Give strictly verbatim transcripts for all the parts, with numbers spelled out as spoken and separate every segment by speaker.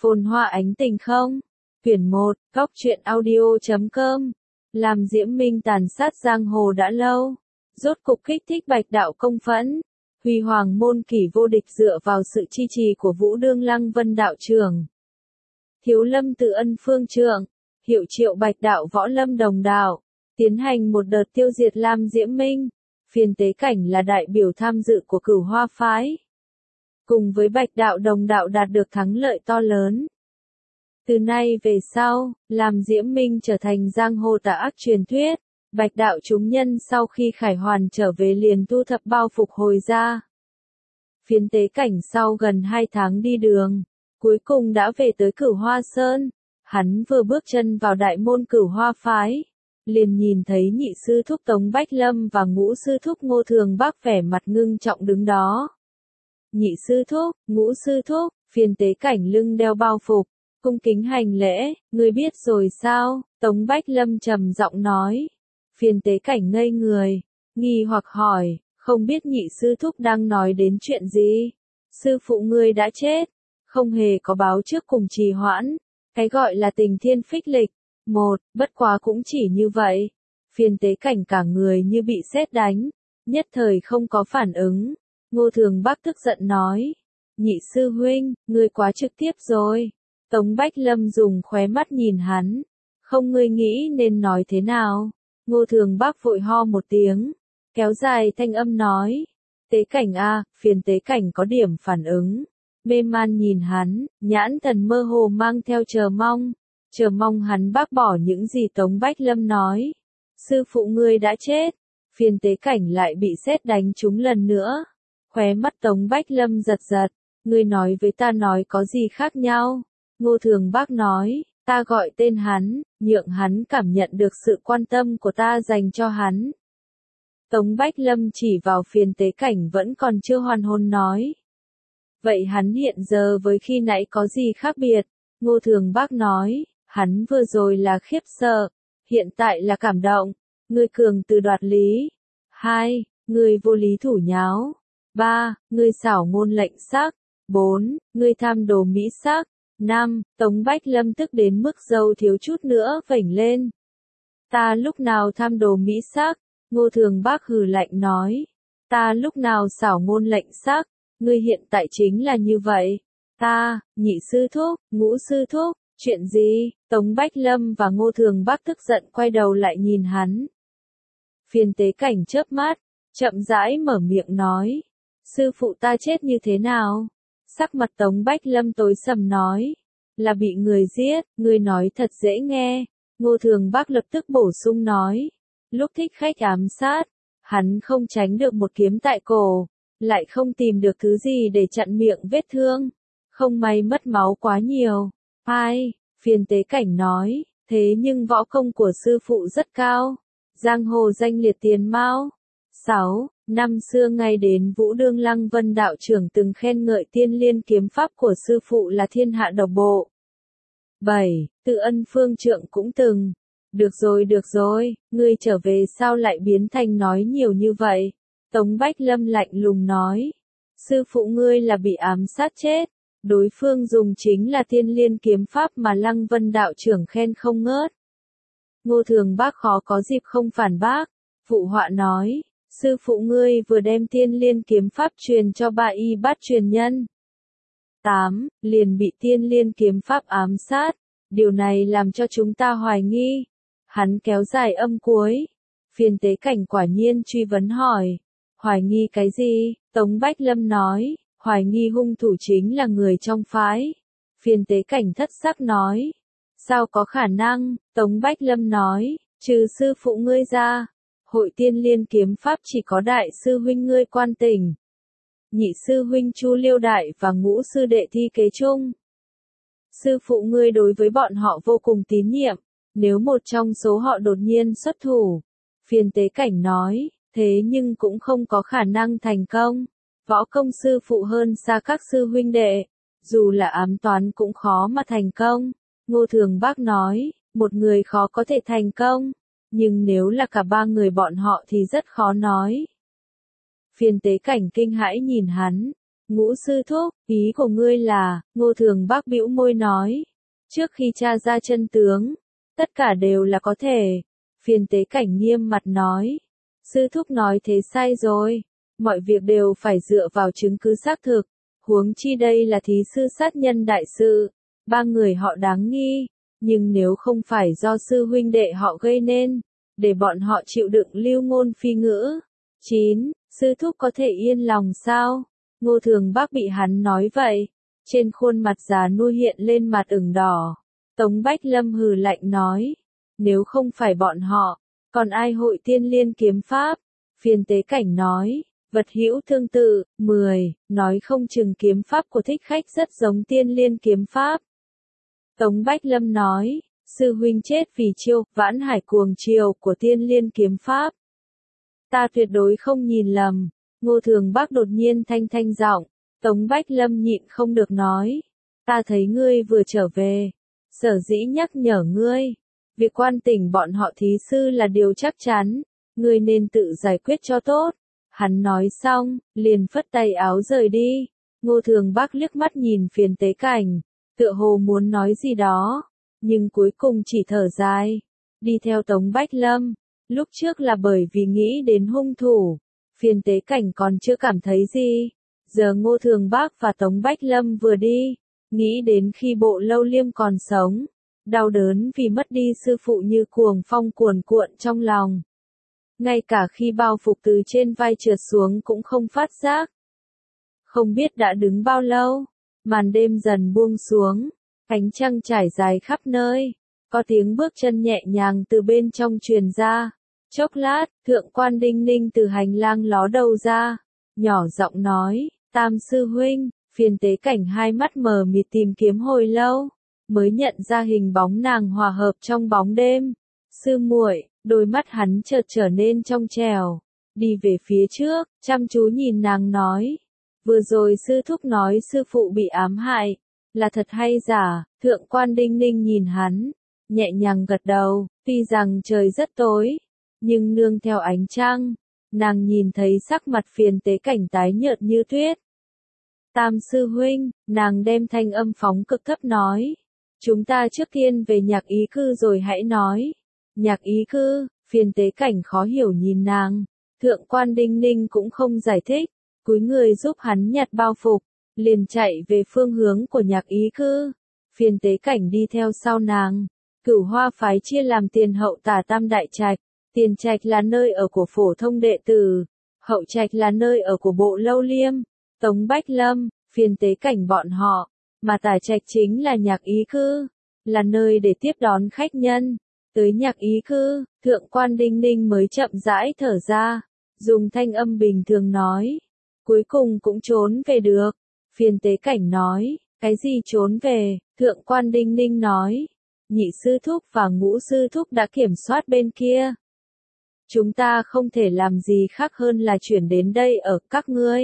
Speaker 1: Phồn hoa ánh tình không? Quyển một, góc truyện audio chấm com. Làm Diễm Minh tàn sát giang hồ đã lâu, rốt cục kích thích Bạch Đạo công phẫn. Huy Hoàng môn kỷ vô địch dựa vào sự chi trì của Vũ Đương Lăng Vân đạo trưởng, Thiếu Lâm Tự Ân phương trượng, hiệu triệu Bạch Đạo võ lâm đồng đạo, tiến hành một đợt tiêu diệt Lam Diễm Minh. Phiền Tế Cảnh là đại biểu tham dự của Cửu Hoa phái, cùng với Bạch Đạo đồng đạo đạt được thắng lợi to lớn. Từ nay về sau, Lam Diễm Minh trở thành giang hồ tà ác truyền thuyết. Bạch Đạo chúng nhân sau khi khải hoàn trở về liền thu thập bao phục hồi ra. Phiến Tế Cảnh sau gần hai tháng đi đường, cuối cùng đã về tới Cửu Hoa Sơn. Hắn vừa bước chân vào đại môn Cửu Hoa phái, liền nhìn thấy nhị sư thúc Tống Bách Lâm và ngũ sư thúc Ngô Thường Bắc vẻ mặt ngưng trọng đứng đó. Nhị sư thúc, ngũ sư thúc, Phiến Tế Cảnh lưng đeo bao phục, cung kính hành lễ. Ngươi biết rồi sao? Tống Bách Lâm trầm giọng nói. Phiến Tế Cảnh ngây người, nghi hoặc hỏi, không biết nhị sư thúc đang nói đến chuyện gì? Sư phụ ngươi đã chết, không hề có báo trước cùng trì hoãn. Cái gọi là tình thiên phích lịch. Một, bất quá cũng chỉ như vậy. Phiến Tế Cảnh cả người như bị sét đánh, nhất thời không có phản ứng. Ngô Thường Bắc tức giận nói, nhị sư huynh, ngươi quá trực tiếp rồi. Tống Bách Lâm dùng khóe mắt nhìn hắn, không, ngươi nghĩ nên nói thế nào? Ngô Thường Bắc vội ho một tiếng, kéo dài thanh âm nói, Tế Cảnh a, Phiến Tế Cảnh có điểm phản ứng, mê man nhìn hắn, nhãn thần mơ hồ mang theo chờ mong, chờ mong hắn bác bỏ những gì Tống Bách Lâm nói. Sư phụ ngươi đã chết. Phiến Tế Cảnh lại bị sét đánh trúng lần nữa, khóe mắt Tống Bách Lâm giật giật, ngươi nói với ta nói có gì khác nhau? Ngô Thường Bắc nói, ta gọi tên hắn, nhượng hắn cảm nhận được sự quan tâm của ta dành cho hắn. Tống Bách Lâm chỉ vào Phiến Tế Cảnh vẫn còn chưa hoàn hồn nói, vậy hắn hiện giờ với khi nãy có gì khác biệt? Ngô Thường Bắc nói, hắn vừa rồi là khiếp sợ, hiện tại là cảm động. Ngươi cường từ đoạt lý. Hai, ngươi vô lý thủ nháo. Ba, ngươi xảo ngôn lệnh sắc. Bốn, ngươi tham đồ mỹ sắc. Năm, Tống Bách Lâm tức đến mức râu thiếu chút nữa vểnh lên. Ta lúc nào tham đồ mỹ sắc? Ngô Thường Bắc hừ lạnh nói. Ta lúc nào xảo ngôn lệnh sắc? Ngươi hiện tại chính là như vậy. Ta, nhị sư thúc, ngũ sư thúc, chuyện gì? Tống Bách Lâm và Ngô Thường Bắc tức giận quay đầu lại nhìn hắn. Phiến Tế Cảnh chớp mắt, chậm rãi mở miệng nói, sư phụ ta chết như thế nào? Sắc mặt Tống Bách Lâm tối sầm nói, là bị người giết. Ngươi nói thật dễ nghe. Ngô Thường Bắc lập tức bổ sung nói, lúc thích khách ám sát, hắn không tránh được một kiếm tại cổ, lại không tìm được thứ gì để chặn miệng vết thương, không may mất máu quá nhiều. Ai? Phiến Tế Cảnh nói, thế nhưng võ công của sư phụ rất cao, giang hồ danh liệt tiền mao. Sáu, năm xưa ngay đến Vũ Đương Lăng Vân đạo trưởng từng khen ngợi Tiên Liên kiếm pháp của sư phụ là thiên hạ độc bộ. Bảy, Tự Ân phương trượng cũng từng. Được rồi được rồi, ngươi trở về sao lại biến thành nói nhiều như vậy? Tống Bách Lâm lạnh lùng nói, sư phụ ngươi là bị ám sát chết, đối phương dùng chính là Tiên Liên kiếm pháp mà Lăng Vân đạo trưởng khen không ngớt. Ngô Thường Bắc khó có dịp không phản bác, phụ họa nói, sư phụ ngươi vừa đem Tiên Liên kiếm pháp truyền cho ba y bát truyền nhân. Tám, liền bị Tiên Liên kiếm pháp ám sát, điều này làm cho chúng ta hoài nghi. Hắn kéo dài âm cuối. Phiến Tế Cảnh quả nhiên truy vấn hỏi, hoài nghi cái gì? Tống Bách Lâm nói, hoài nghi hung thủ chính là người trong phái. Phiến Tế Cảnh thất sắc nói, sao có khả năng? Tống Bách Lâm nói, trừ sư phụ ngươi ra, hội Tiên Liên kiếm pháp chỉ có đại sư huynh ngươi Quan Tình, nhị sư huynh Chu Liêu Đại và ngũ sư đệ Thi Kế Trung. Sư phụ ngươi đối với bọn họ vô cùng tín nhiệm, nếu một trong số họ đột nhiên xuất thủ, Phiến Tế Cảnh nói, thế nhưng cũng không có khả năng thành công. Võ công sư phụ hơn xa các sư huynh đệ, dù là ám toán cũng khó mà thành công. Ngô Thường Bắc nói, một người khó có thể thành công, nhưng nếu là cả ba người bọn họ thì rất khó nói. Phiến Tế Cảnh kinh hãi nhìn hắn, Ngũ sư thúc, ý của ngươi là, Ngô Thường Bắc bĩu môi nói. Trước khi tra ra chân tướng, tất cả đều là có thể. Phiền Tế Cảnh nghiêm mặt nói. Sư thúc nói thế sai rồi. Mọi việc đều phải dựa vào chứng cứ xác thực. Huống chi đây là thí sư sát nhân đại sự. Ba người họ đáng nghi. Nhưng nếu không phải do sư huynh đệ họ gây nên, để bọn họ chịu đựng lưu ngôn phi ngữ. chín. Sư thúc có thể yên lòng sao? Ngô Thường Bắc bị hắn nói vậy. Trên khuôn mặt già nua hiện lên mặt ửng đỏ. Tống Bách Lâm hừ lạnh nói. Nếu không phải bọn họ, còn ai hội tiên liên kiếm pháp? Phiền Tế Cảnh nói. Vật hữu tương tự. mười. Nói không chừng kiếm pháp của thích khách rất giống tiên liên kiếm pháp. Tống Bách Lâm nói. Sư huynh chết vì chiêu vãn hải cuồng chiều của tiên liên kiếm pháp. Ta tuyệt đối không nhìn lầm. Ngô Thường Bắc đột nhiên thanh thanh giọng. Tống Bách Lâm nhịn không được nói. Ta thấy ngươi vừa trở về. Sở dĩ nhắc nhở ngươi. Việc quan tỉnh bọn họ thí sư là điều chắc chắn. Ngươi nên tự giải quyết cho tốt. Hắn nói xong, liền phất tay áo rời đi. Ngô Thường Bắc liếc mắt nhìn Phiền Tế Cảnh. Tựa hồ muốn nói gì đó. Nhưng cuối cùng chỉ thở dài. Đi theo Tống Bách Lâm. Lúc trước là bởi vì nghĩ đến hung thủ. Phiền Tế Cảnh còn chưa cảm thấy gì. Giờ Ngô Thường Bắc và Tống Bách Lâm vừa đi. Nghĩ đến khi Bộ Lâu Liêm còn sống. Đau đớn vì mất đi sư phụ như cuồng phong cuồn cuộn trong lòng. Ngay cả khi bao phục từ trên vai trượt xuống cũng không phát giác. Không biết đã đứng bao lâu. Màn đêm dần buông xuống. Ánh trăng trải dài khắp nơi. Có tiếng bước chân nhẹ nhàng từ bên trong truyền ra. Chốc lát, Thượng quan Đinh Ninh từ hành lang ló đầu ra. Nhỏ giọng nói, Tam sư huynh. Phiền Tế Cảnh hai mắt mờ mịt tìm kiếm hồi lâu. Mới nhận ra hình bóng nàng hòa hợp trong bóng đêm. Sư muội, đôi mắt hắn chợt trở nên trong trẻo. Đi về phía trước, chăm chú nhìn nàng nói. Vừa rồi sư thúc nói sư phụ bị ám hại. Là thật hay giả? Thượng quan Đinh Ninh nhìn hắn. Nhẹ nhàng gật đầu, tuy rằng trời rất tối. Nhưng nương theo ánh trăng. Nàng nhìn thấy sắc mặt Phiền Tế Cảnh tái nhợt như tuyết. Tam sư huynh, nàng đem thanh âm phóng cực thấp nói. Chúng ta trước tiên về Nhạc Ý Cư rồi hãy nói. Nhạc Ý Cư, Phiền Tế Cảnh khó hiểu nhìn nàng. Thượng quan Đinh Ninh cũng không giải thích. Cúi người giúp hắn nhặt bao phục. Liền chạy về phương hướng của Nhạc Ý Cư. Phiền Tế Cảnh đi theo sau nàng. Cửu Hoa phái chia làm tiền hậu tả tam đại trạch. Tiền trạch là nơi ở của phổ thông đệ tử. Hậu trạch là nơi ở của Bộ Lâu Liêm. Tống Bách Lâm, Phiền Tế Cảnh bọn họ. Mà tả trạch chính là Nhạc Ý Cư. Là nơi để tiếp đón khách nhân. Tới Nhạc Ý Cư, Thượng quan Đinh Ninh mới chậm rãi thở ra. Dùng thanh âm bình thường nói. Cuối cùng cũng trốn về được. Phiền Tế Cảnh nói. Cái gì trốn về? Thượng quan Đinh Ninh nói. Nhị sư thúc và ngũ sư thúc đã kiểm soát bên kia. Chúng ta không thể làm gì khác hơn là chuyển đến đây ở các ngươi.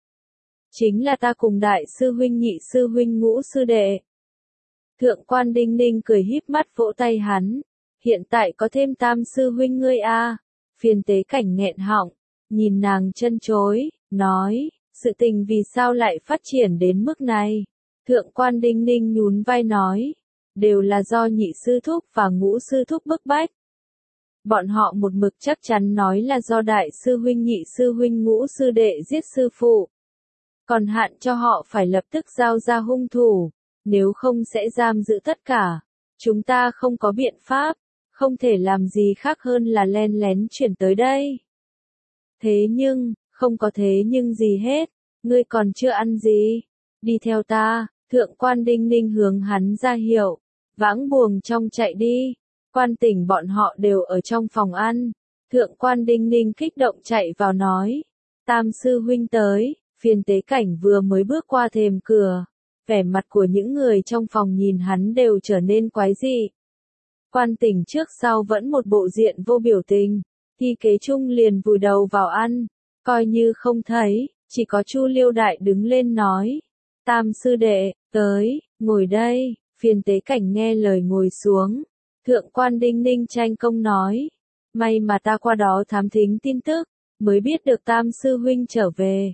Speaker 1: Chính là ta cùng đại sư huynh nhị sư huynh ngũ sư đệ. Thượng quan Đinh Ninh cười híp mắt vỗ tay hắn. Hiện tại có thêm tam sư huynh ngươi a. Phiền Tế Cảnh nghẹn họng. Nhìn nàng chân chối, nói. Sự tình vì sao lại phát triển đến mức này? Thượng quan Đinh Ninh nhún vai nói. Đều là do nhị sư thúc và ngũ sư thúc bức bách. Bọn họ một mực chắc chắn nói là do đại sư huynh nhị sư huynh ngũ sư đệ giết sư phụ. Còn hạn cho họ phải lập tức giao ra hung thủ. Nếu không sẽ giam giữ tất cả. Chúng ta không có biện pháp. Không thể làm gì khác hơn là len lén chuyển tới đây. Thế nhưng, không có thế nhưng gì hết. Ngươi còn chưa ăn gì? Đi theo ta. Thượng quan Đinh Ninh hướng hắn ra hiệu. Vãng buồng trong chạy đi. Quan tỉnh bọn họ đều ở trong phòng ăn. Thượng quan Đinh Ninh kích động chạy vào nói. Tam sư huynh tới. Phiền Tế Cảnh vừa mới bước qua thềm cửa. Vẻ mặt của những người trong phòng nhìn hắn đều trở nên quái dị. Quan tỉnh trước sau vẫn một bộ diện vô biểu tình. Thi Kế Trung liền vùi đầu vào ăn. Coi như không thấy. Chỉ có Chu Liêu Đại đứng lên nói. Tam sư đệ, tới, ngồi đây. Phiền Tế Cảnh nghe lời ngồi xuống. Thượng quan Đinh Ninh tranh công nói. May mà ta qua đó thám thính tin tức. Mới biết được tam sư huynh trở về.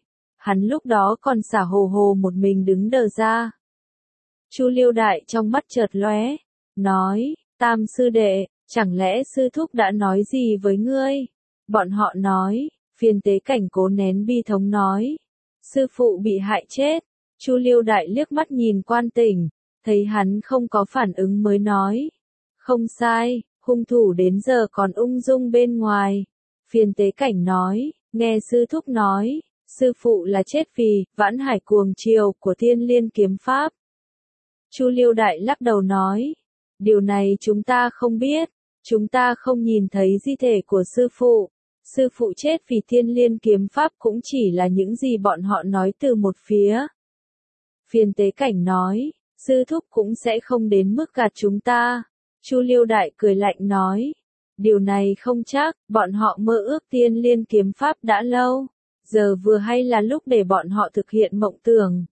Speaker 1: Hắn lúc đó còn xả hồ hồ một mình đứng đờ ra. Chu Liêu Đại trong mắt chợt lóe, nói, Tam sư đệ, chẳng lẽ sư thúc đã nói gì với ngươi? Bọn họ nói, Phiền Tế Cảnh cố nén bi thống nói, sư phụ bị hại chết. Chu Liêu Đại liếc mắt nhìn Quan Tỉnh, thấy hắn không có phản ứng mới nói, không sai, hung thủ đến giờ còn ung dung bên ngoài. Phiền Tế Cảnh nói, nghe sư thúc nói, sư phụ là chết vì Vãn Hải cuồng chiều của Thiên Liên kiếm pháp. Chu Liêu Đại lắc đầu nói, điều này chúng ta không biết, chúng ta không nhìn thấy di thể của sư phụ. Sư phụ chết vì Thiên Liên kiếm pháp cũng chỉ là những gì bọn họ nói từ một phía. Phiền Tế Cảnh nói, sư thúc cũng sẽ không đến mức gạt chúng ta. Chu Liêu Đại cười lạnh nói, điều này không chắc, bọn họ mơ ước Thiên Liên kiếm pháp đã lâu, giờ vừa hay là lúc để bọn họ thực hiện mộng tưởng.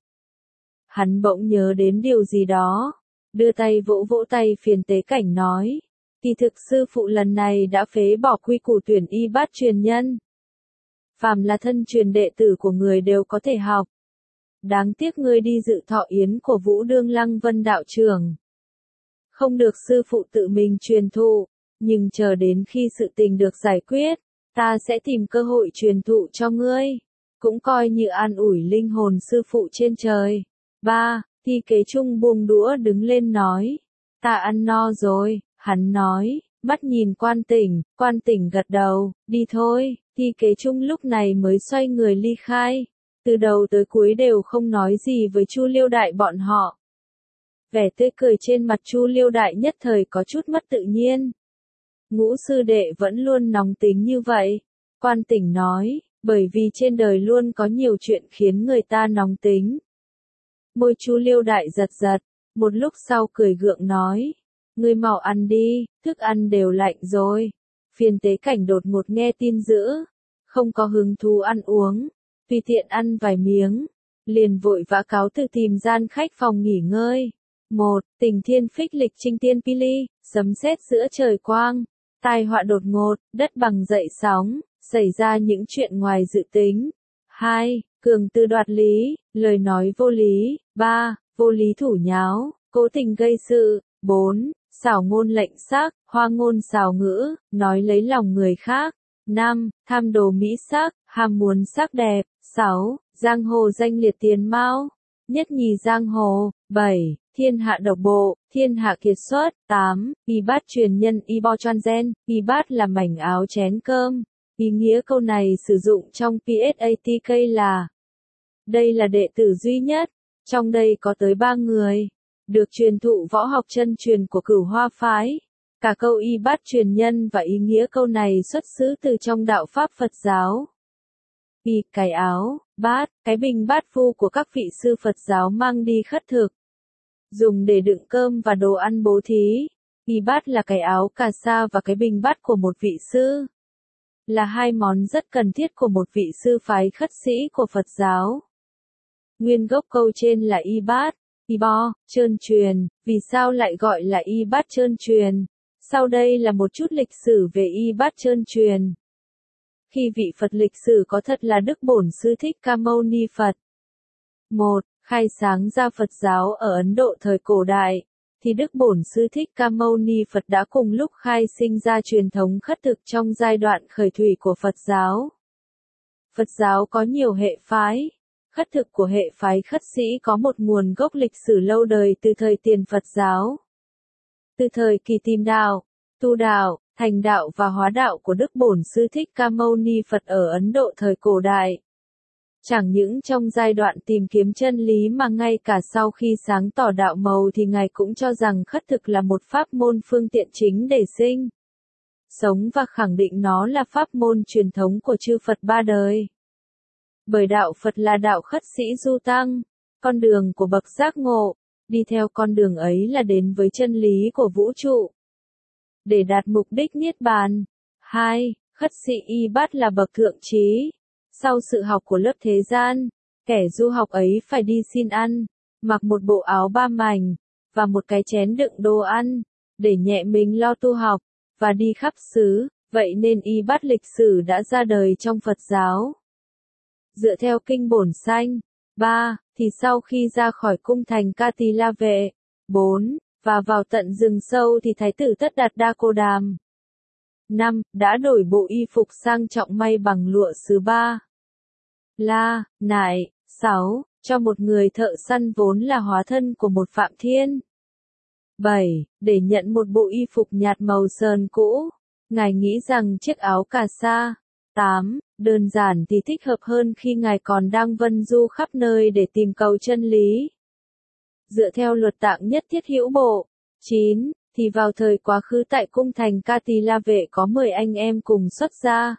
Speaker 1: Hắn bỗng nhớ đến điều gì đó, đưa tay vỗ vỗ tay Phiền Tế Cảnh nói, kỳ thực sư phụ lần này đã phế bỏ quy củ tuyển y bát truyền nhân. Phàm là thân truyền đệ tử của người đều có thể học. Đáng tiếc ngươi đi dự thọ yến của Vũ Đương Lăng Vân đạo trưởng. Không được sư phụ tự mình truyền thụ, nhưng chờ đến khi sự tình được giải quyết, ta sẽ tìm cơ hội truyền thụ cho ngươi, cũng coi như an ủi linh hồn sư phụ trên trời. ba. Thi Kế Trung buông đũa đứng lên nói, ta ăn no rồi. Hắn nói, mắt nhìn Quan Tỉnh, Quan Tỉnh gật đầu, đi thôi. Thi Kế Trung lúc này mới xoay người ly khai, từ đầu tới cuối đều không nói gì với Chu Liêu Đại bọn họ. Vẻ tươi cười trên mặt Chu Liêu Đại nhất thời có chút mất tự nhiên. Ngũ sư đệ vẫn luôn nóng tính như vậy. Quan Tỉnh nói, bởi vì trên đời luôn có nhiều chuyện khiến người ta nóng tính. Môi Chu Liêu Đại giật giật, một lúc sau cười gượng nói, ngươi mau ăn đi, thức ăn đều lạnh rồi. Phiền Tế Cảnh đột ngột nghe tin dữ, không có hứng thú ăn uống, tùy tiện ăn vài miếng, liền vội vã cáo từ tìm gian khách phòng nghỉ ngơi. Một, Tình thiên phích lịch trinh tiên pili, sấm sét giữa trời quang, tai họa đột ngột, đất bằng dậy sóng, xảy ra những chuyện ngoài dự tính. Hai, Cường tư đoạt lý, lời nói vô lý. Ba, Vô lý thủ nháo, cố tình gây sự. Bốn, Xảo ngôn lệnh sắc, hoa ngôn xảo ngữ, nói lấy lòng người khác. Năm, Tham đồ mỹ sắc, ham muốn sắc đẹp. Sáu, Giang hồ danh liệt tiền mao, nhất nhì giang hồ. Bảy, Thiên hạ độc bộ, thiên hạ kiệt xuất. Tám, Y bát truyền nhân y bo choan gen, y bát là mảnh áo chén cơm. Ý nghĩa câu này sử dụng trong pê ét a tê ca là, đây là đệ tử duy nhất, trong đây có tới ba người, được truyền thụ võ học chân truyền của Cửu Hoa phái. Cả câu y bát truyền nhân và ý nghĩa câu này xuất xứ từ trong đạo Pháp Phật giáo. Y, cái áo, bát, cái bình bát phu của các vị sư Phật giáo mang đi khất thực, dùng để đựng cơm và đồ ăn bố thí. Y bát là cái áo cà sa và cái bình bát của một vị sư, là hai món rất cần thiết của một vị sư phái khất sĩ của Phật giáo. Nguyên gốc câu trên là y bát, y bo, trơn truyền. Vì sao lại gọi là y bát trơn truyền? Sau đây là một chút lịch sử về y bát trơn truyền. Khi vị Phật lịch sử có thật là Đức Bổn Sư Thích Ca Mâu Ni Phật. Một. Khai sáng ra Phật giáo ở Ấn Độ thời cổ đại, thì Đức Bổn Sư Thích Ca Mâu Ni Phật đã cùng lúc khai sinh ra truyền thống khất thực trong giai đoạn khởi thủy của Phật giáo. Phật giáo có nhiều hệ phái. Khất thực của hệ phái khất sĩ có một nguồn gốc lịch sử lâu đời từ thời tiền Phật giáo. Từ thời kỳ tìm đạo, tu đạo, thành đạo và hóa đạo của Đức Bổn Sư Thích Ca Mâu Ni Phật ở Ấn Độ thời cổ đại. Chẳng những trong giai đoạn tìm kiếm chân lý mà ngay cả sau khi sáng tỏ đạo màu thì Ngài cũng cho rằng khất thực là một pháp môn phương tiện chính để sinh, sống và khẳng định nó là pháp môn truyền thống của chư Phật ba đời. Bởi đạo Phật là đạo khất sĩ du tăng, con đường của bậc giác ngộ, đi theo con đường ấy là đến với chân lý của vũ trụ, để đạt mục đích niết bàn. Hai. Khất sĩ y bát là bậc thượng trí. Sau sự học của lớp thế gian, kẻ du học ấy phải đi xin ăn, mặc một bộ áo ba mảnh, và một cái chén đựng đồ ăn, để nhẹ mình lo tu học, và đi khắp xứ, vậy nên y bát lịch sử đã ra đời trong Phật giáo. dựa theo kinh bổn xanh. ba. Thì sau khi ra khỏi cung thành Cati La Vệ. bốn. Và vào tận rừng sâu thì thái tử Tất Đạt Đa Cô Đàm. năm. Đã đổi bộ y phục sang trọng may bằng lụa sứ Ba La, Nại. sáu. Cho một người thợ săn vốn là hóa thân của một Phạm Thiên. bảy. Để nhận một bộ y phục nhạt màu sờn cũ, ngài nghĩ rằng chiếc áo cà sa. tám. Đơn giản thì thích hợp hơn khi ngài còn đang vân du khắp nơi để tìm cầu chân lý. Dựa theo luật tạng nhất thiết hữu bộ. chín. Thì vào thời quá khứ tại cung thành Cati La Vệ có mười anh em cùng xuất gia,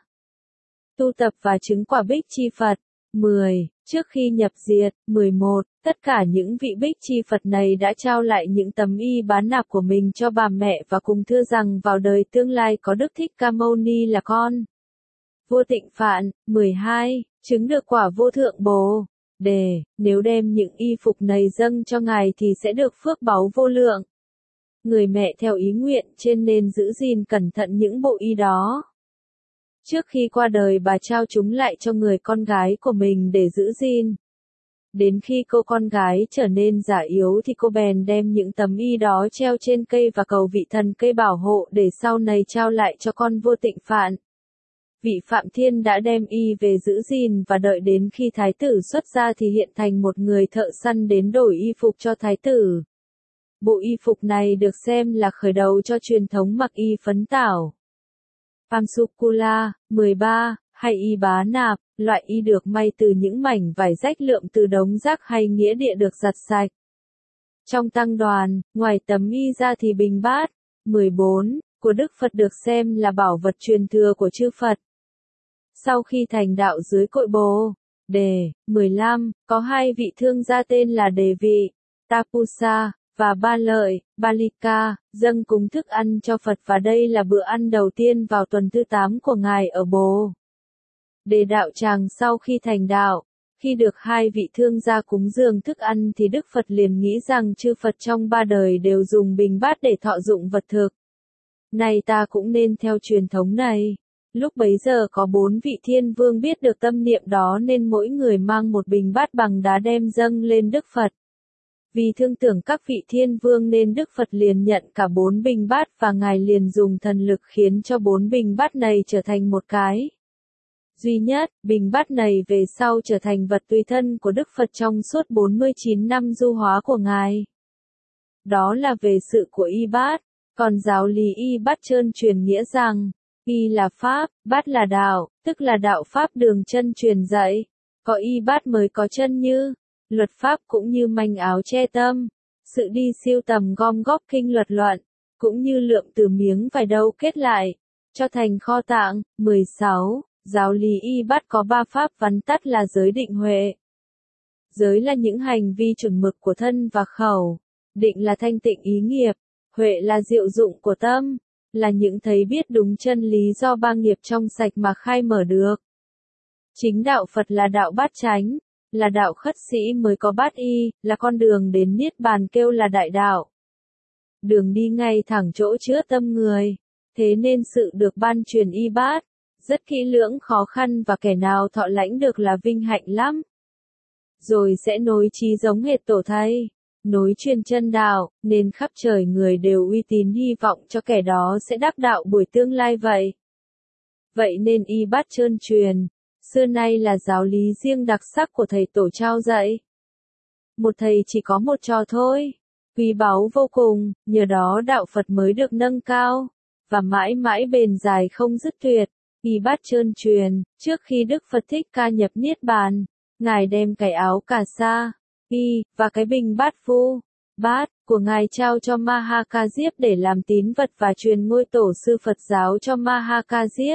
Speaker 1: tu tập và chứng quả bích chi Phật. mười. Trước khi nhập diệt. mười một. Tất cả những vị bích chi Phật này đã trao lại những tấm y bán nạp của mình cho bà mẹ và cùng thưa rằng vào đời tương lai có Đức Thích Ca Mâu Ni là con vua Tịnh Phạn. mười hai. Chứng được quả vô thượng Bồ Đề, nếu đem những y phục này dâng cho ngài thì sẽ được phước báu vô lượng. Người mẹ theo ý nguyện trên nên giữ gìn cẩn thận những bộ y đó. Trước khi qua đời bà trao chúng lại cho người con gái của mình để giữ gìn. Đến khi cô con gái trở nên già yếu thì cô bèn đem những tấm y đó treo trên cây và cầu vị thần cây bảo hộ để sau này trao lại cho con vua Tịnh Phạn. Vị Phạm Thiên đã đem y về giữ gìn và đợi đến khi thái tử xuất gia thì hiện thành một người thợ săn đến đổi y phục cho thái tử. Bộ y phục này được xem là khởi đầu cho truyền thống mặc y phấn tảo. Pamsukula. mười ba. Hay y bá nạp, loại y được may từ những mảnh vải rách lượm từ đống rác hay nghĩa địa được giặt sạch. Trong tăng đoàn, ngoài tấm y ra thì bình bát. mười bốn. Của Đức Phật được xem là bảo vật truyền thừa của chư Phật. Sau khi thành đạo dưới cội Bồ Đề. mười lăm. Có hai vị thương gia tên là Đề Vị, Tapusa và Ba Lợi, Balika, dâng cúng thức ăn cho Phật và đây là bữa ăn đầu tiên vào tuần thứ tám của ngài ở Bồ Đề đạo tràng sau khi thành đạo. Khi được hai vị thương gia cúng dường thức ăn thì Đức Phật liền nghĩ rằng chư Phật trong ba đời đều dùng bình bát để thọ dụng vật thực. Này ta cũng nên theo truyền thống này. Lúc bấy giờ có bốn vị thiên vương biết được tâm niệm đó nên mỗi người mang một bình bát bằng đá đem dâng lên Đức Phật. Vì thương tưởng các vị thiên vương nên Đức Phật liền nhận cả bốn bình bát và ngài liền dùng thần lực khiến cho bốn bình bát này trở thành một cái duy nhất. Bình bát này về sau trở thành vật tùy thân của Đức Phật trong suốt bốn mươi chín năm du hóa của ngài. Đó là về sự của y bát. Còn giáo lý y bát trơn truyền nghĩa rằng, y là pháp, bát là đạo, tức là đạo pháp đường chân truyền dạy. Có y bát mới có chân như luật pháp cũng như manh áo che tâm, sự đi siêu tầm gom góp kinh luật luận, cũng như lượm từ miếng vải đâu kết lại, cho thành kho tạng. mười sáu. Giáo lý y bát có ba pháp vắn tắt là giới định huệ. Giới là những hành vi chuẩn mực của thân và khẩu, định là thanh tịnh ý nghiệp, huệ là diệu dụng của tâm, là những thấy biết đúng chân lý do ba nghiệp trong sạch mà khai mở được. Chính đạo Phật là đạo bát chánh, là đạo khất sĩ mới có bát y, là con đường đến niết bàn kêu là đại đạo. Đường đi ngay thẳng chỗ chữa tâm người, thế nên sự được ban truyền y bát, rất kỹ lưỡng khó khăn và kẻ nào thọ lãnh được là vinh hạnh lắm. Rồi sẽ nối chí giống hệt tổ thầy, nối truyền chân đạo, nên khắp trời người đều uy tín hy vọng cho kẻ đó sẽ đắc đạo buổi tương lai vậy. Vậy nên y bát trơn truyền, xưa nay là giáo lý riêng đặc sắc của thầy tổ trao dạy. Một thầy chỉ có một trò thôi, quý báu vô cùng, nhờ đó đạo Phật mới được nâng cao, và mãi mãi bền dài không dứt tuyệt. Y bát trơn truyền, trước khi Đức Phật Thích Ca nhập Niết Bàn, ngài đem cái áo cà sa, y, và cái bình bát phu, bát, của ngài trao cho Maha Ca Diếp để làm tín vật và truyền ngôi tổ sư Phật giáo cho Maha Ca Diếp.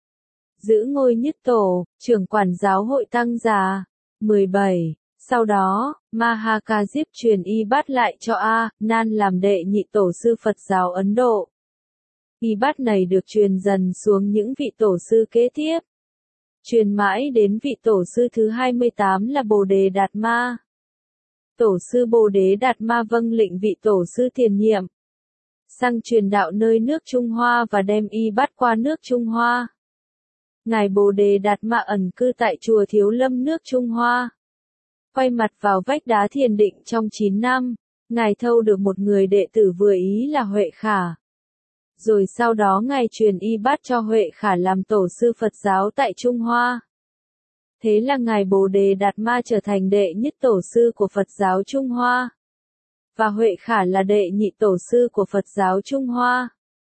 Speaker 1: Giữ ngôi nhất tổ, trưởng quản giáo hội tăng già. mười bảy. Sau đó, Maha Ca Diếp truyền y bát lại cho A Nan làm đệ nhị tổ sư Phật giáo Ấn Độ. Y bát này được truyền dần xuống những vị tổ sư kế tiếp, truyền mãi đến vị tổ sư thứ hai mươi tám là Bồ Đề Đạt Ma. Tổ sư Bồ Đề Đạt Ma vâng lệnh vị tổ sư tiền nhiệm sang truyền đạo nơi nước Trung Hoa và đem y bát qua nước Trung Hoa. Ngài Bồ Đề Đạt Ma ẩn cư tại chùa Thiếu Lâm nước Trung Hoa. Quay mặt vào vách đá thiền định trong chín năm, Ngài thâu được một người đệ tử vừa ý là Huệ Khả. Rồi sau đó Ngài truyền y bát cho Huệ Khả làm tổ sư Phật giáo tại Trung Hoa. Thế là Ngài Bồ Đề Đạt Ma trở thành đệ nhất tổ sư của Phật giáo Trung Hoa. Và Huệ Khả là đệ nhị tổ sư của Phật giáo Trung Hoa.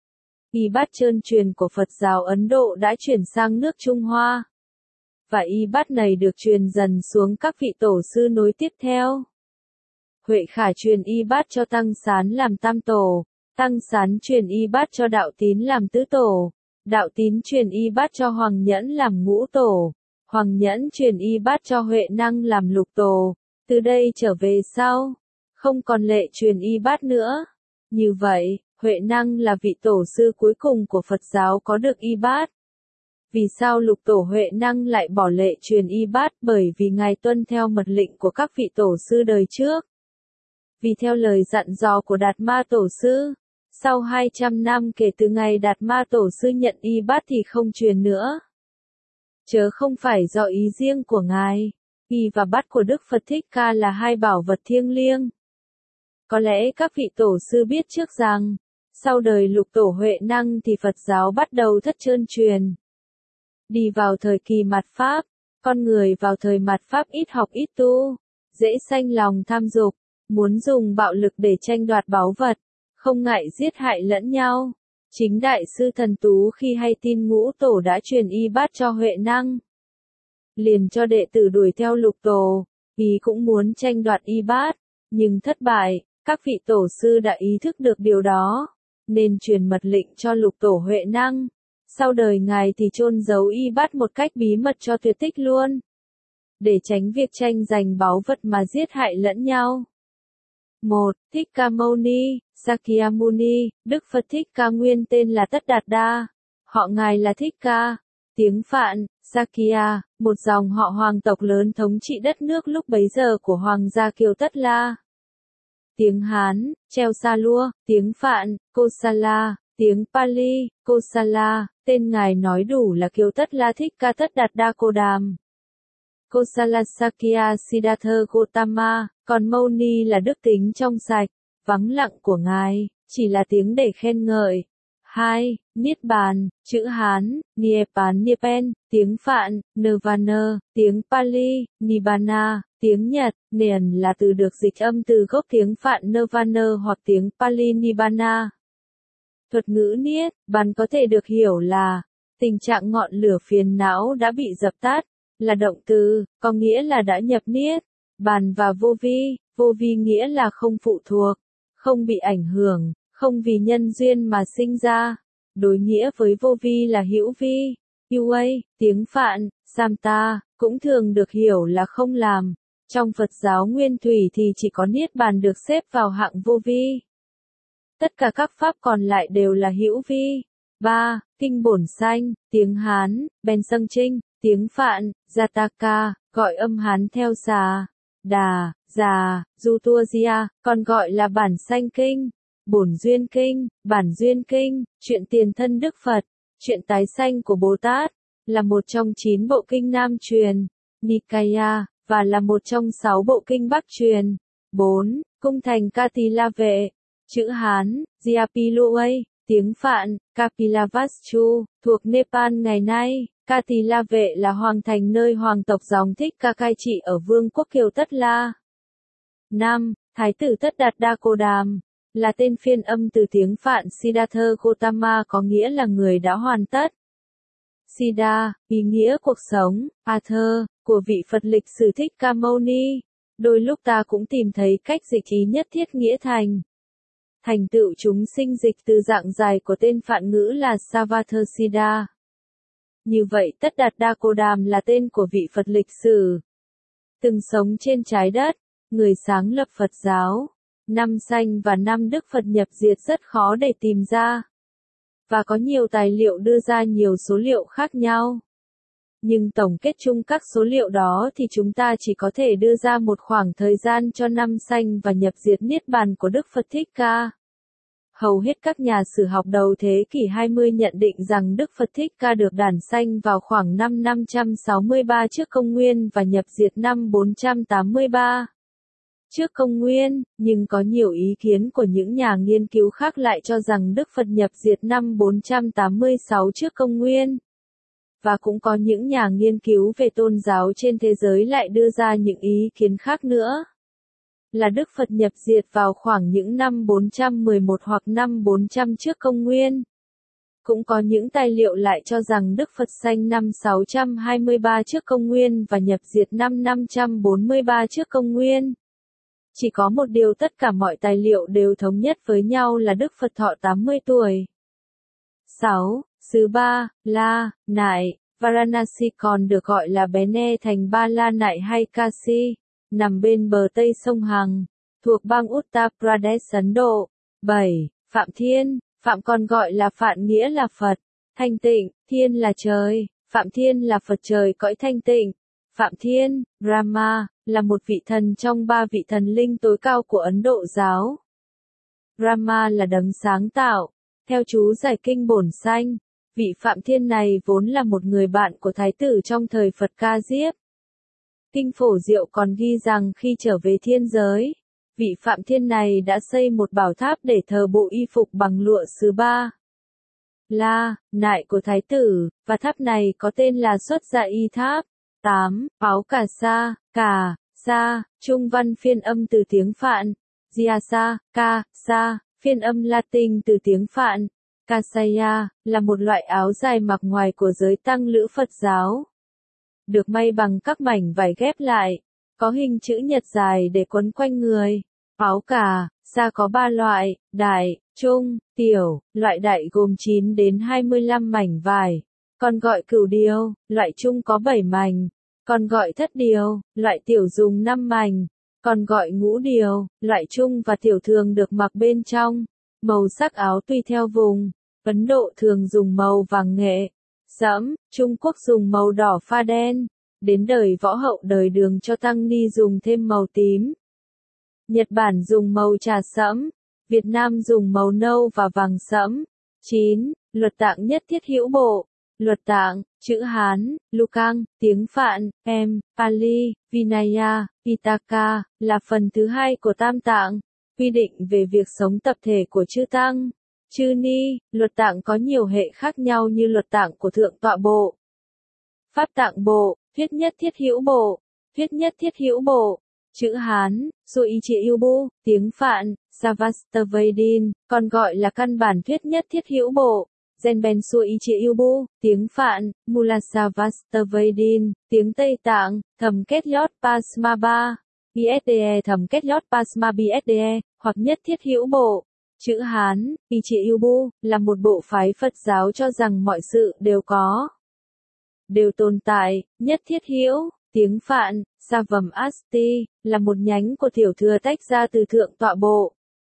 Speaker 1: Y bát trơn truyền của Phật giáo Ấn Độ đã chuyển sang nước Trung Hoa. Và y bát này được truyền dần xuống các vị tổ sư nối tiếp theo. Huệ Khả truyền y bát cho Tăng Sán làm tam tổ, Tăng Sán truyền y bát cho Đạo Tín làm tứ tổ, Đạo Tín truyền y bát cho Hoàng Nhẫn làm ngũ tổ, Hoàng Nhẫn truyền y bát cho Huệ Năng làm lục tổ. Từ đây trở về sau, không còn lệ truyền y bát nữa. Như vậy, Huệ Năng là vị tổ sư cuối cùng của Phật giáo có được y bát. Vì sao lục tổ Huệ Năng lại bỏ lệ truyền y bát? Bởi vì Ngài tuân theo mật lệnh của các vị tổ sư đời trước. Vì theo lời dặn dò của Đạt Ma tổ sư, sau hai trăm năm kể từ ngày Đạt Ma tổ sư nhận y bát thì không truyền nữa. Chớ không phải do ý riêng của Ngài, y và bát của Đức Phật Thích Ca là hai bảo vật thiêng liêng. Có lẽ các vị tổ sư biết trước rằng, sau đời lục tổ Huệ Năng thì Phật giáo bắt đầu thất trơn truyền. Đi vào thời kỳ mạt Pháp, con người vào thời mạt Pháp ít học ít tu, dễ sanh lòng tham dục, muốn dùng bạo lực để tranh đoạt báu vật, không ngại giết hại lẫn nhau. Chính Đại sư Thần Tú khi hay tin ngũ tổ đã truyền y bát cho Huệ Năng, liền cho đệ tử đuổi theo lục tổ, ý cũng muốn tranh đoạt y bát, nhưng thất bại. Các vị tổ sư đã ý thức được điều đó, nên truyền mật lệnh cho lục tổ Huệ Năng. Sau đời Ngài thì chôn giấu y bát một cách bí mật cho tuyệt tích luôn, để tránh việc tranh giành báu vật mà giết hại lẫn nhau. một. Thích Ca Mâu Ni, Sakyamuni, Đức Phật Thích Ca nguyên tên là Tất Đạt Đa, họ Ngài là Thích Ca, tiếng Phạn, Sakya, một dòng họ hoàng tộc lớn thống trị đất nước lúc bấy giờ của Hoàng gia Kiều Tất La. Tiếng Hán, Treo Sa Lua, tiếng Phạn, Kosala, tiếng Pali, Kosala, tên Ngài nói đủ là Kiều Tất La Thích Ca Tất Đạt Đa Cô Đàm. Kosala Sakya Siddhartha Gautama, còn Mâu Ni là đức tính trong sạch, vắng lặng của Ngài, chỉ là tiếng để khen ngợi. hai. Niết Bàn, chữ Hán, Niepan Niepen, tiếng Phạn, Nirvana, tiếng Pali, Nibbana, tiếng Nhật, Nian là từ được dịch âm từ gốc tiếng Phạn Nirvana hoặc tiếng Pali Nibbana. Thuật ngữ Niết Bàn có thể được hiểu là tình trạng ngọn lửa phiền não đã bị dập tắt, là động từ, có nghĩa là đã nhập Niết Bàn và vô vi, vô vi nghĩa là không phụ thuộc, không bị ảnh hưởng, không vì nhân duyên mà sinh ra. Đối nghĩa với vô vi là hữu vi. Ua, tiếng Phạn, Samta, cũng thường được hiểu là không làm. Trong Phật giáo Nguyên Thủy thì chỉ có Niết Bàn được xếp vào hạng vô vi. Tất cả các pháp còn lại đều là hữu vi. ba. Kinh Bổn Sanh, tiếng Hán, Ben Sâng Trinh, tiếng Phạn, Jataka, gọi âm Hán theo xà, đà, già, Jutuazia, còn gọi là Bản Sanh Kinh, Bổn Duyên Kinh, Bản Duyên Kinh, Chuyện Tiền Thân Đức Phật, Chuyện Tái Sanh của Bồ Tát, là một trong chín bộ kinh Nam truyền, Nikaya, và là một trong sáu bộ kinh Bắc truyền. bốn. Cung thành Katila Vệ, chữ Hán, Jiapiluay, tiếng Phạn, Kapilavastu, thuộc Nepal ngày nay. Katila Vệ là hoàng thành nơi hoàng tộc dòng Thích Ca cai trị ở vương quốc Kiều Tất La. năm. Thái tử Tất Đạt Đa Cô Đàm, là tên phiên âm từ tiếng Phạn Siddhartha Gautama có nghĩa là người đã hoàn tất. Siddha, ý nghĩa cuộc sống, Artha, của vị Phật lịch sử Thích Ca Mâu Ni. Đôi lúc ta cũng tìm thấy cách dịch ý nhất thiết nghĩa thành. Thành tựu chúng sinh dịch từ dạng dài của tên Phạn ngữ là Savatha Siddha. Như vậy Tất Đạt Đa Cô Đàm là tên của vị Phật lịch sử từng sống trên trái đất, người sáng lập Phật giáo. Năm sanh và năm Đức Phật nhập diệt rất khó để tìm ra. Và có nhiều tài liệu đưa ra nhiều số liệu khác nhau. Nhưng tổng kết chung các số liệu đó thì chúng ta chỉ có thể đưa ra một khoảng thời gian cho năm sanh và nhập diệt Niết Bàn của Đức Phật Thích Ca. Hầu hết các nhà sử học đầu thế kỷ hai mươi nhận định rằng Đức Phật Thích Ca được đản sanh vào khoảng năm năm trăm sáu mươi ba trước công nguyên và nhập diệt năm bốn trăm tám mươi ba trước công nguyên, nhưng có nhiều ý kiến của những nhà nghiên cứu khác lại cho rằng Đức Phật nhập diệt năm bốn trăm tám mươi sáu trước công nguyên. Và cũng có những nhà nghiên cứu về tôn giáo trên thế giới lại đưa ra những ý kiến khác nữa, là Đức Phật nhập diệt vào khoảng những năm bốn trăm mười một hoặc năm bốn trăm trước công nguyên. Cũng có những tài liệu lại cho rằng Đức Phật sanh năm sáu trăm hai mươi ba trước công nguyên và nhập diệt năm năm trăm bốn mươi ba trước công nguyên. Chỉ có một điều tất cả mọi tài liệu đều thống nhất với nhau là Đức Phật thọ tám mươi tuổi. sáu. Xứ Ba La Nại, Varanasi còn được gọi là Bene thành Ba La Nại hay Kashi, nằm bên bờ tây sông Hằng, thuộc bang Uttar Pradesh, Ấn Độ. bảy. Phạm Thiên, Phạm còn gọi là Phạn nghĩa là Phật, thanh tịnh, Thiên là trời, Phạm Thiên là Phật trời cõi thanh tịnh. Phạm Thiên, Brahma, là một vị thần trong ba vị thần linh tối cao của Ấn Độ giáo. Brahma là đấng sáng tạo. Theo chú giải kinh Bổn Sanh, vị Phạm Thiên này vốn là một người bạn của Thái tử trong thời Phật Ca Diếp. Kinh Phổ Diệu còn ghi rằng khi trở về thiên giới, vị Phạm Thiên này đã xây một bảo tháp để thờ bộ y phục bằng lụa xứ Ba La Nại của Thái tử, và tháp này có tên là Xuất Gia Y Tháp. tám. Áo Cà Sa, Cà, Sa, trung văn phiên âm từ tiếng Phạn, Gyasa, Ca, Sa, phiên âm Latin từ tiếng Phạn, Kasaya, là một loại áo dài mặc ngoài của giới tăng lữ Phật giáo. Được may bằng các mảnh vải ghép lại, có hình chữ nhật dài để quấn quanh người. Áo Cà Sa có ba loại, đại, trung, tiểu. Loại đại gồm chín đến hai mươi lăm mảnh vải, còn gọi cửu điều. Loại trung có bảy mảnh, còn gọi thất điều. Loại tiểu dùng năm mảnh, còn gọi ngũ điều. Loại trung và tiểu thường được mặc bên trong. Màu sắc áo tùy theo vùng. Ấn Độ thường dùng màu vàng nghệ, sẫm, Trung Quốc dùng màu đỏ pha đen, đến đời Võ Hậu đời Đường cho tăng ni dùng thêm màu tím. Nhật Bản dùng màu trà sẫm, Việt Nam dùng màu nâu và vàng sẫm. chín. Luật tạng nhất thiết hữu bộ. Luật tạng, chữ Hán, Lukang, tiếng Phạn, Em, Pali, Vinaya, Pitaka, là phần thứ hai của Tam Tạng, quy định về việc sống tập thể của chư Tăng, chư Ni. Luật tạng có nhiều hệ khác nhau như luật tạng của Thượng Tọa Bộ, Pháp Tạng Bộ, Thuyết Nhất Thiết Hữu Bộ, Thuyết Nhất Thiết Hữu Bộ, chữ Hán, Soichiyubu, tiếng Phạn, Savastavaidin, còn gọi là căn bản Thuyết Nhất Thiết Hữu Bộ. Genben Soichiyubu, tiếng Phạn, Mulasavastavaidin, tiếng Tây Tạng, thầm kết lót Pasma bsde thầm kết lót Pasma bsde, hoặc Nhất Thiết Hữu Bộ. Chữ Hán, Ichiyubu, là một bộ phái Phật giáo cho rằng mọi sự đều có, đều tồn tại, nhất thiết hữu. Tiếng Phạn, Savam Asti, là một nhánh của tiểu thừa tách ra từ Thượng Tọa Bộ.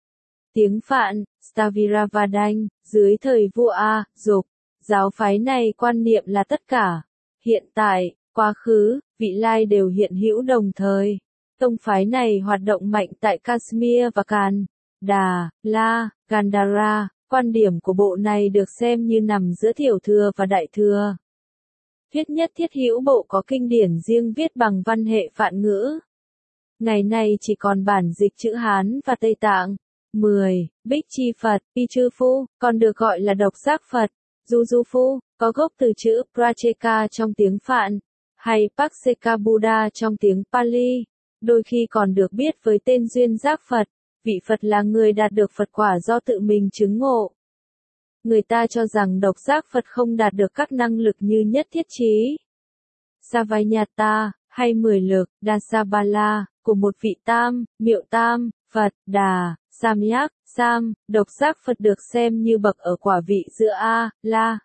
Speaker 1: Tiếng Phạn, Staviravadanh, dưới thời vua A, Dục, giáo phái này quan niệm là tất cả, hiện tại, quá khứ, vị lai đều hiện hữu đồng thời. Tông phái này hoạt động mạnh tại Kashmir và Can Đà, La, Gandhara. Quan điểm của bộ này được xem như nằm giữa tiểu thừa và đại thừa. Thuyết Nhất Thiết Hữu Bộ có kinh điển riêng viết bằng văn hệ Phạn ngữ. Ngày nay chỉ còn bản dịch chữ Hán và Tây Tạng. mười. Bích Chi Phật, Pichu, còn được gọi là độc giác Phật, Jujufu, có gốc từ chữ Pracheka trong tiếng Phạn, hay Pakseka Buddha trong tiếng Pali. Đôi khi còn được biết với tên Duyên Giác Phật. Vị Phật là người đạt được Phật quả do tự mình chứng ngộ. Người ta cho rằng độc giác Phật không đạt được các năng lực như nhất thiết trí, Savanyata, hay mười lực, Dasabala, của một vị Tam, Miệu Tam, Phật, Đà, Samyak, Sam. Độc giác Phật được xem như bậc ở quả vị giữa A, La,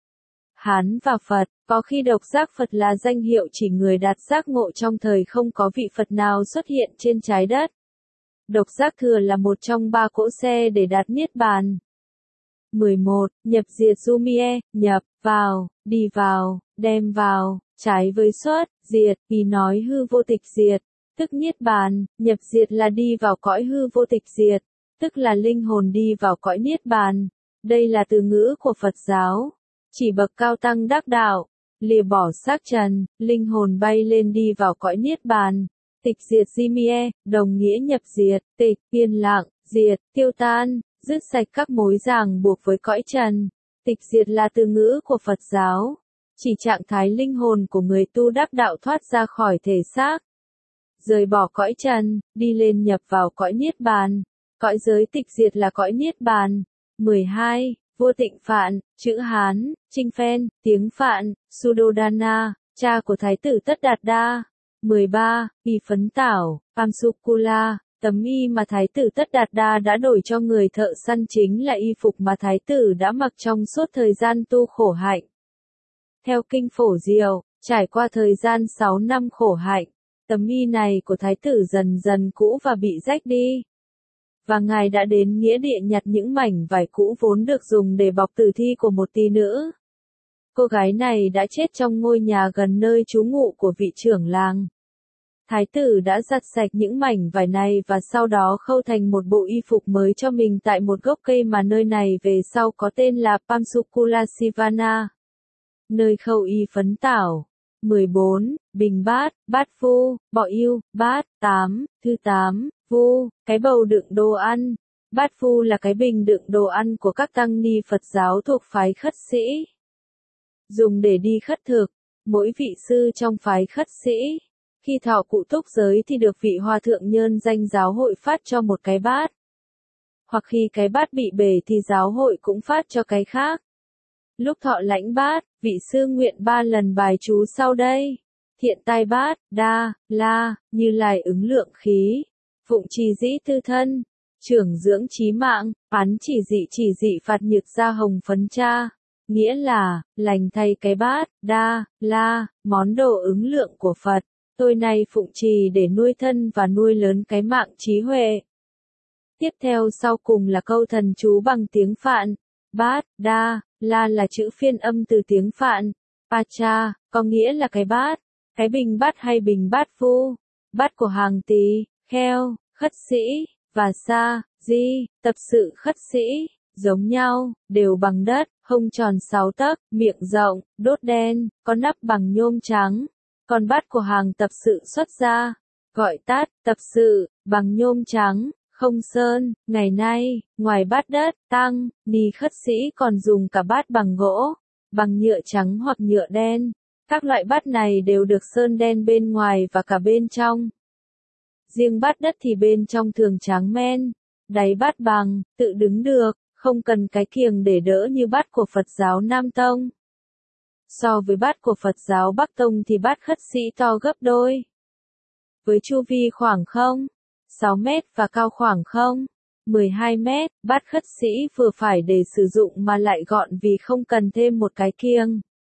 Speaker 1: Hán và Phật. Có khi độc giác Phật là danh hiệu chỉ người đạt giác ngộ trong thời không có vị Phật nào xuất hiện trên trái đất. Độc giác thừa là một trong ba cỗ xe để đạt niết bàn. mười một. Nhập diệt Jumie, nhập, vào, đi vào, đem vào, trái với xuất, diệt, ý nói hư vô tịch diệt, tức niết bàn. Nhập diệt là đi vào cõi hư vô tịch diệt, tức là linh hồn đi vào cõi niết bàn. Đây là từ ngữ của Phật giáo, chỉ bậc cao tăng đắc đạo, lìa bỏ xác trần, linh hồn bay lên đi vào cõi niết bàn. Tịch diệt Jimie, đồng nghĩa nhập diệt, tịch, yên lặng, diệt, tiêu tan, dứt sạch các mối ràng buộc với cõi trần. Tịch diệt là từ ngữ của Phật giáo, chỉ trạng thái linh hồn của người tu đắc đạo thoát ra khỏi thể xác, rời bỏ cõi trần, đi lên nhập vào cõi niết bàn. Cõi giới tịch diệt là cõi niết bàn. mười hai. Vua Tịnh Phạn, chữ Hán, Trinh Phen, tiếng Phạn, Suddhodana, cha của Thái tử Tất Đạt Đa. mười ba. Y phấn tảo, Pamsukula, tấm y mà Thái tử Tất Đạt Đa đã đổi cho người thợ săn chính là y phục mà Thái tử đã mặc trong suốt thời gian tu khổ hạnh. Theo kinh Phổ Diệu, trải qua thời gian sáu năm khổ hạnh, tấm y này của Thái tử dần dần cũ và bị rách đi. Và ngài đã đến nghĩa địa nhặt những mảnh vải cũ vốn được dùng để bọc tử thi của một tỷ nữ. Cô gái này đã chết trong ngôi nhà gần nơi trú ngụ của vị trưởng làng. Thái tử đã giặt sạch những mảnh vải này và sau đó khâu thành một bộ y phục mới cho mình tại một gốc cây mà nơi này về sau có tên là Pamsukula Sivana. Nơi khâu y phấn tảo. mười bốn. Bình bát, bát vu, bọ yêu, bát, tám, thư tám, vu, cái bầu đựng đồ ăn. Bát vu là cái bình đựng đồ ăn của các tăng ni Phật giáo thuộc phái khất sĩ. Dùng để đi khất thực, mỗi vị sư trong phái khất sĩ, khi thọ cụ túc giới thì được vị hòa thượng nhân danh giáo hội phát cho một cái bát. Hoặc khi cái bát bị bể thì giáo hội cũng phát cho cái khác. Lúc thọ lãnh bát, vị sư nguyện ba lần bài chú sau đây. Thiện tai bát, đa, la, Như Lai ứng lượng khí, phụng trì dĩ tư thân, trưởng dưỡng trí mạng, phán chỉ dị chỉ dị phạt nhược gia hồng phấn cha. Nghĩa là, lành thay cái bát, đa, la, món đồ ứng lượng của Phật, tôi nay phụng trì để nuôi thân và nuôi lớn cái mạng trí huệ. Tiếp theo sau cùng là câu thần chú bằng tiếng Phạn. Bát, đa, la là chữ phiên âm từ tiếng Phạn. Pacha, có nghĩa là cái bát, cái bình bát hay bình bát vu, bát của hàng tỳ, kheo, khất sĩ, và sa, di, tập sự khất sĩ, giống nhau, đều bằng đất, hông tròn sáu tấc, miệng rộng, đốt đen, có nắp bằng nhôm trắng. Còn bát của hàng tập sự xuất gia, gọi tắt, tập sự, bằng nhôm trắng, không sơn. Ngày nay, ngoài bát đất, tăng, ni khất sĩ còn dùng cả bát bằng gỗ, bằng nhựa trắng hoặc nhựa đen. Các loại bát này đều được sơn đen bên ngoài và cả bên trong. Riêng bát đất thì bên trong thường trắng men, đáy bát bằng, tự đứng được, không cần cái kiềng để đỡ như bát của Phật giáo Nam Tông. So với bát của Phật giáo Bắc Tông thì bát khất sĩ to gấp đôi. Với chu vi khoảng không phẩy sáu mét và cao khoảng không phẩy mười hai mét, bát khất sĩ vừa phải để sử dụng mà lại gọn vì không cần thêm một cái kiềng.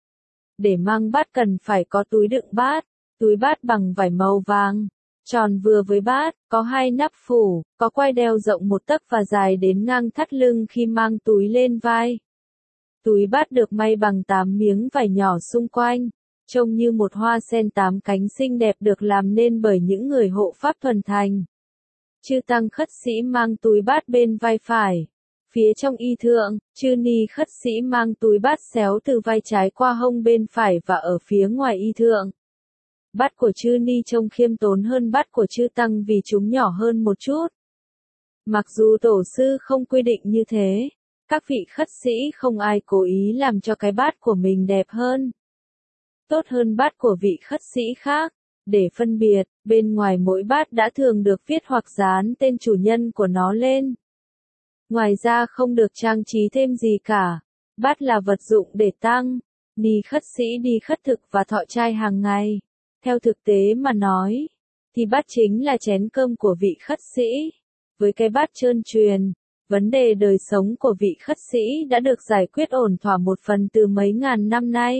Speaker 1: Để mang bát cần phải có túi đựng bát, túi bát bằng vải màu vàng, tròn vừa với bát, có hai nắp phủ, có quai đeo rộng một tấc và dài đến ngang thắt lưng khi mang túi lên vai. Túi bát được may bằng tám miếng vải nhỏ xung quanh, trông như một hoa sen tám cánh xinh đẹp được làm nên bởi những người hộ pháp thuần thành. Chư tăng khất sĩ mang túi bát bên vai phải. Phía trong y thượng, chư ni khất sĩ mang túi bát xéo từ vai trái qua hông bên phải và ở phía ngoài y thượng. Bát của chư ni trông khiêm tốn hơn bát của chư tăng vì chúng nhỏ hơn một chút. Mặc dù tổ sư không quy định như thế, các vị khất sĩ không ai cố ý làm cho cái bát của mình đẹp hơn, tốt hơn bát của vị khất sĩ khác. Để phân biệt, bên ngoài mỗi bát đã thường được viết hoặc dán tên chủ nhân của nó lên. Ngoài ra không được trang trí thêm gì cả. Bát là vật dụng để tăng, ni khất sĩ đi khất thực và thọ trai hàng ngày. Theo thực tế mà nói, thì bát chính là chén cơm của vị khất sĩ. Với cái bát trơn truyền, vấn đề đời sống của vị khất sĩ đã được giải quyết ổn thỏa một phần từ mấy ngàn năm nay.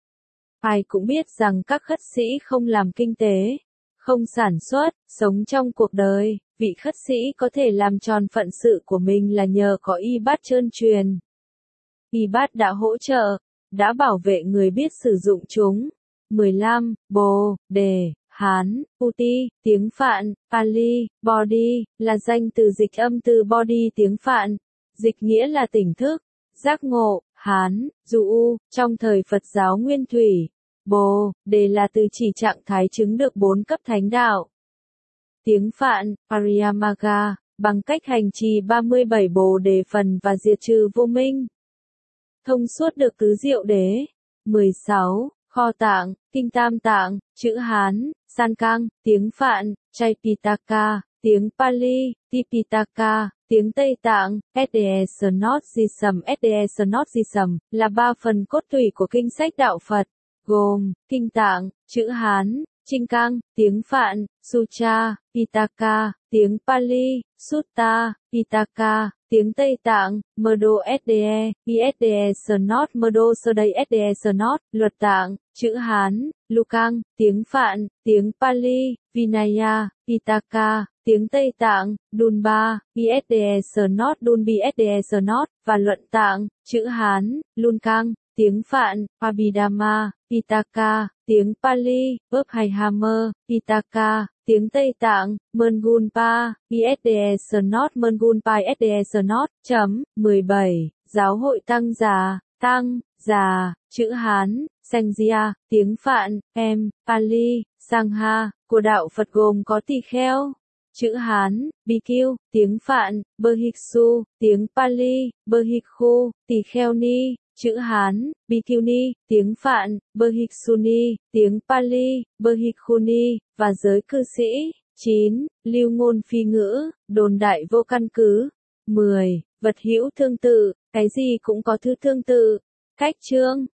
Speaker 1: Ai cũng biết rằng các khất sĩ không làm kinh tế, không sản xuất, sống trong cuộc đời, vị khất sĩ có thể làm tròn phận sự của mình là nhờ có y bát trơn truyền. Y bát đã hỗ trợ, đã bảo vệ người biết sử dụng chúng. mười lăm. Bồ Đề Hán, Puti, tiếng Phạn, Pali, Body, là danh từ dịch âm từ body tiếng Phạn, dịch nghĩa là tỉnh thức, giác ngộ. Hán, Dụ, trong thời Phật giáo Nguyên Thủy. Bồ, đề là từ chỉ trạng thái chứng được bốn cấp thánh đạo. Tiếng Phạn, Pariyamaga, bằng cách hành trì ba mươi bảy bồ đề phần và diệt trừ vô minh. Thông suốt được tứ diệu đế. mười sáu. Kho tạng, kinh tam tạng, chữ Hán, Sankang, tiếng Phạn, Chaipitaka, tiếng Pali, Tipitaka, tiếng Tây Tạng, Sde Synodism, Sde Synodism, là ba phần cốt tủy của kinh sách đạo Phật, gồm, kinh tạng, chữ Hán, Chinkang, tiếng Phạn, Sutra, Pitaka, tiếng Pali, Sutta, Pitaka, tiếng Tây Tạng, Murdo Sde, Sde Synod Murdo Sodai Sde Synod, luật tạng, chữ Hán, Lukang, tiếng Phạn, tiếng Pali, Vinaya, Pitaka, tiếng Tây Tạng, Dunba, Sde Synod Dunbi Sde Synod, và luận tạng, chữ Hán, Lunkang, tiếng Phạn, Abhidhamma, Pitaka, tiếng Pali, Vöbhaihammer, Pitaka, tiếng Tây Tạng, Möngunpa, Sde Synod Möngunpa Sde Synod, chấm, mười bảy, Giáo hội Tăng Già, Tăng, Già, chữ Hán, Sanghya, tiếng Phạn, em, Pali, Sangha, của đạo Phật gồm có tỳ kheo, chữ Hán, Bhikkhu, tiếng Phạn, Bhiksu, tiếng Pali, Bhikkhu, tỳ kheo ni, chữ Hán, Bhikkhuni, tiếng Phạn, Bhikshuni, tiếng Pali, Bhikkhuni, và giới cư sĩ. chín. Lưu ngôn phi ngữ, đồn đại vô căn cứ. mười. Vật hữu tương tự, cái gì cũng có thứ tương tự. Cách chương